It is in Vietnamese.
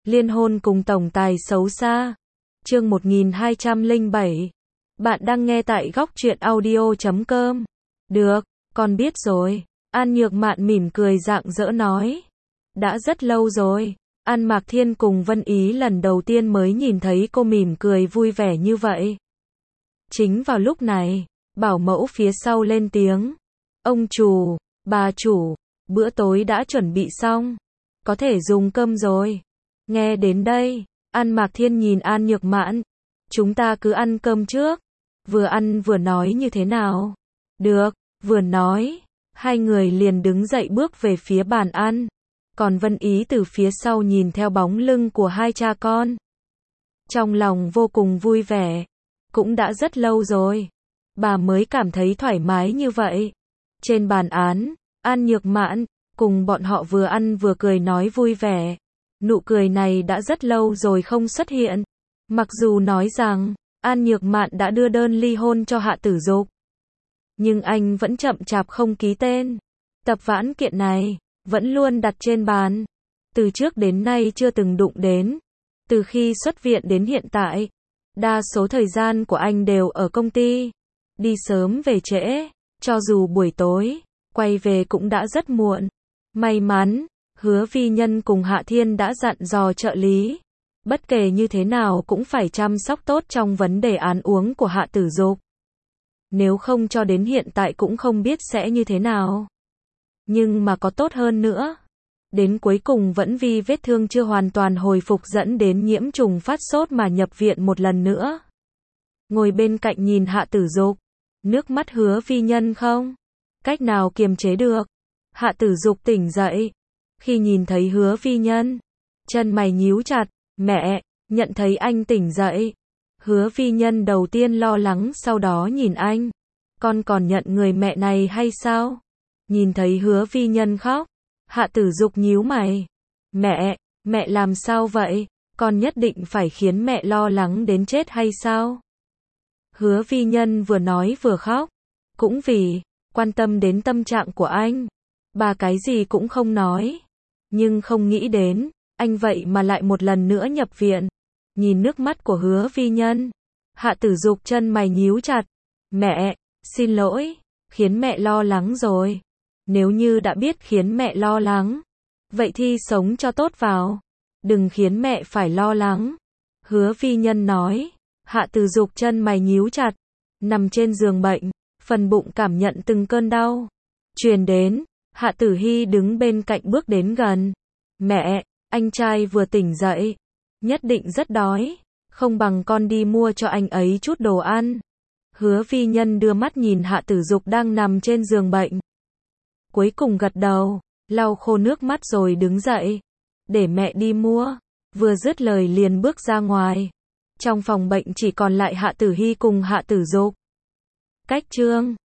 Liên hôn cùng tổng tài xấu xa. Chương 1207. Bạn đang nghe tại góc truyện audio.com. Được, con biết rồi. An Nhược Mạn mỉm cười rạng rỡ nói. Đã rất lâu rồi. An Mạc Thiên cùng Vân Ý lần đầu tiên mới nhìn thấy cô mỉm cười vui vẻ như vậy. Chính vào lúc này, bảo mẫu phía sau lên tiếng. Ông chủ, bà chủ, bữa tối đã chuẩn bị xong. Có thể dùng cơm rồi. Nghe đến đây, An Mạc Thiên nhìn An Nhược Mạn. Chúng ta cứ ăn cơm trước. Vừa ăn vừa nói như thế nào? Được, vừa nói. Hai người liền đứng dậy bước về phía bàn ăn. Còn Vân Ý từ phía sau nhìn theo bóng lưng của hai cha con. Trong lòng vô cùng vui vẻ. Cũng đã rất lâu rồi. Bà mới cảm thấy thoải mái như vậy. Trên bàn án, An Nhược Mạn cùng bọn họ vừa ăn vừa cười nói vui vẻ. Nụ cười này đã rất lâu rồi không xuất hiện. Mặc dù nói rằng, An Nhược Mạn đã đưa đơn ly hôn cho Hạ Tử Dục. Nhưng anh vẫn chậm chạp không ký tên. Tập vãn kiện này, vẫn luôn đặt trên bàn. Từ trước đến nay chưa từng đụng đến. Từ khi xuất viện đến hiện tại, đa số thời gian của anh đều ở công ty. Đi sớm về trễ, cho dù buổi tối, quay về cũng đã rất muộn. May mắn, Hứa Vi Nhân cùng Hạ Thiên đã dặn dò trợ lý. Bất kể như thế nào cũng phải chăm sóc tốt trong vấn đề ăn uống của Hạ Tử Dục. Nếu không cho đến hiện tại cũng không biết sẽ như thế nào. Nhưng mà có tốt hơn nữa. Đến cuối cùng vẫn vì vết thương chưa hoàn toàn hồi phục dẫn đến nhiễm trùng phát sốt mà nhập viện một lần nữa. Ngồi bên cạnh nhìn Hạ Tử Dục. Nước mắt Hứa Vi Nhân không cách nào kiềm chế được. Hạ Tử Dục tỉnh dậy. Khi nhìn thấy Hứa Vi Nhân, chân mày nhíu chặt. Mẹ, nhận thấy anh tỉnh dậy. Hứa Vi Nhân đầu tiên lo lắng sau đó nhìn anh. Con còn nhận người mẹ này hay sao? Nhìn thấy Hứa Vi Nhân khóc. Hạ Tử Dục nhíu mày. Mẹ làm sao vậy? Con nhất định phải khiến mẹ lo lắng đến chết hay sao? Hứa Vi Nhân vừa nói vừa khóc. Cũng vì quan tâm đến tâm trạng của anh. Bà cái gì cũng không nói. Nhưng không nghĩ đến, anh vậy mà lại một lần nữa nhập viện. Nhìn nước mắt của Hứa Vi Nhân, Hạ Tử Dục chân mày nhíu chặt. Mẹ, xin lỗi, khiến mẹ lo lắng rồi. Nếu như đã biết khiến mẹ lo lắng, vậy thì sống cho tốt vào. Đừng khiến mẹ phải lo lắng. Hứa Vi Nhân nói. Hạ Tử Dục chân mày nhíu chặt. Nằm trên giường bệnh, phần bụng cảm nhận từng cơn đau truyền đến. Hạ Tử Hy đứng bên cạnh bước đến gần. Mẹ, anh trai vừa tỉnh dậy. Nhất định rất đói. Không bằng con đi mua cho anh ấy chút đồ ăn. Hứa Vi Nhân đưa mắt nhìn Hạ Tử Dục đang nằm trên giường bệnh. Cuối cùng gật đầu, lau khô nước mắt rồi đứng dậy. Để mẹ đi mua. Vừa dứt lời liền bước ra ngoài. Trong phòng bệnh chỉ còn lại Hạ Tử Hy cùng Hạ Tử Dục. Cách chương